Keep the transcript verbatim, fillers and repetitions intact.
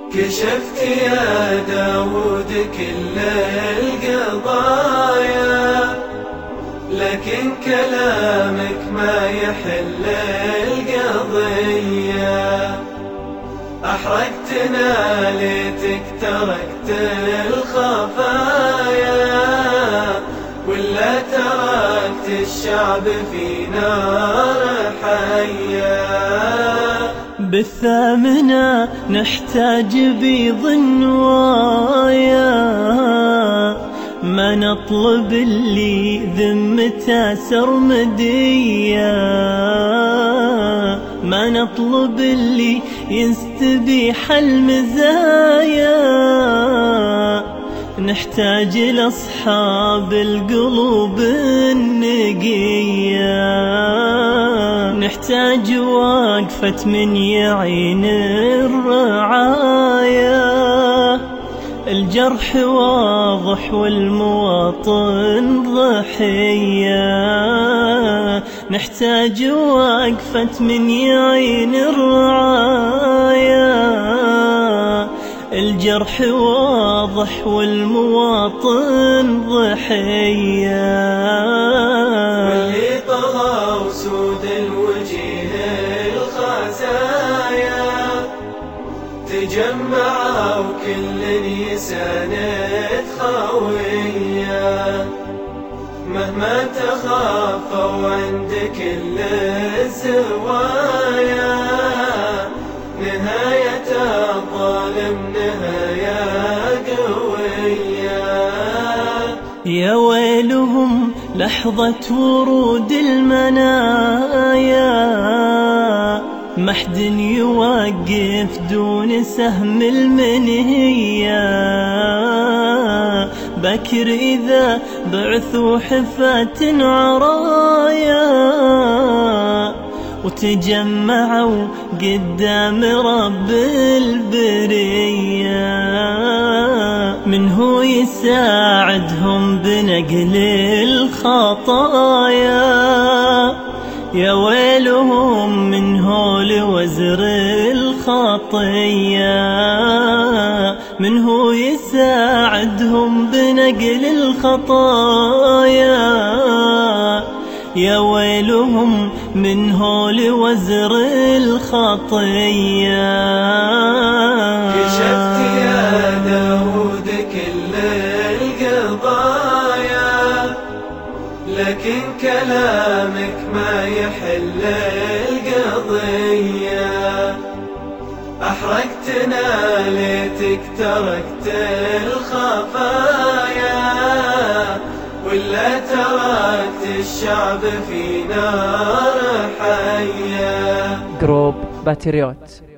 كشفت يا داود كل القضايا، لكن كلامك ما يحل القضية. أحرقتنا ليتك تركت الخفايا، ولا تركت الشعب في نار حية. بالثامنة نحتاج بيض النوايا، ما نطلب اللي ذمته سرمدية، ما نطلب اللي يستبيح المزايا. نحتاج لأصحاب القلوب النقية، نحتاج وقفة من يعين الرعايا. الجرح واضح والمواطن ضحية، نحتاج وقفة من يعين الرعايا. الجرح واضح والمواطن ضحية، واللي طغى وسود الوجيه الخزايا تجمعوا وكل يساند خوية. مهما تخافوا عند كل الزوايا، نهاية الظالم نهاية قوية. يا ويلهم لحظة ورود المنايا، محد يوقف دون سهم المنهية. بكر إذا بعثوا حفاة عرايا، وتجمعوا قدام رب البرية. من هو يساعدهم بنقل الخطايا؟ يا ويلهم من هو لوزر الخطية، من هو يساعدهم بنقل الخطايا. يا ويلهم من هو لوزر الخطية. كشفت يا داود كل القضايا، لكن كلامك ما يحل القضية. أحرقتنا ليتك تركت الخفايا، ولا تركت الشعب في نار حية. جروب باتريوت.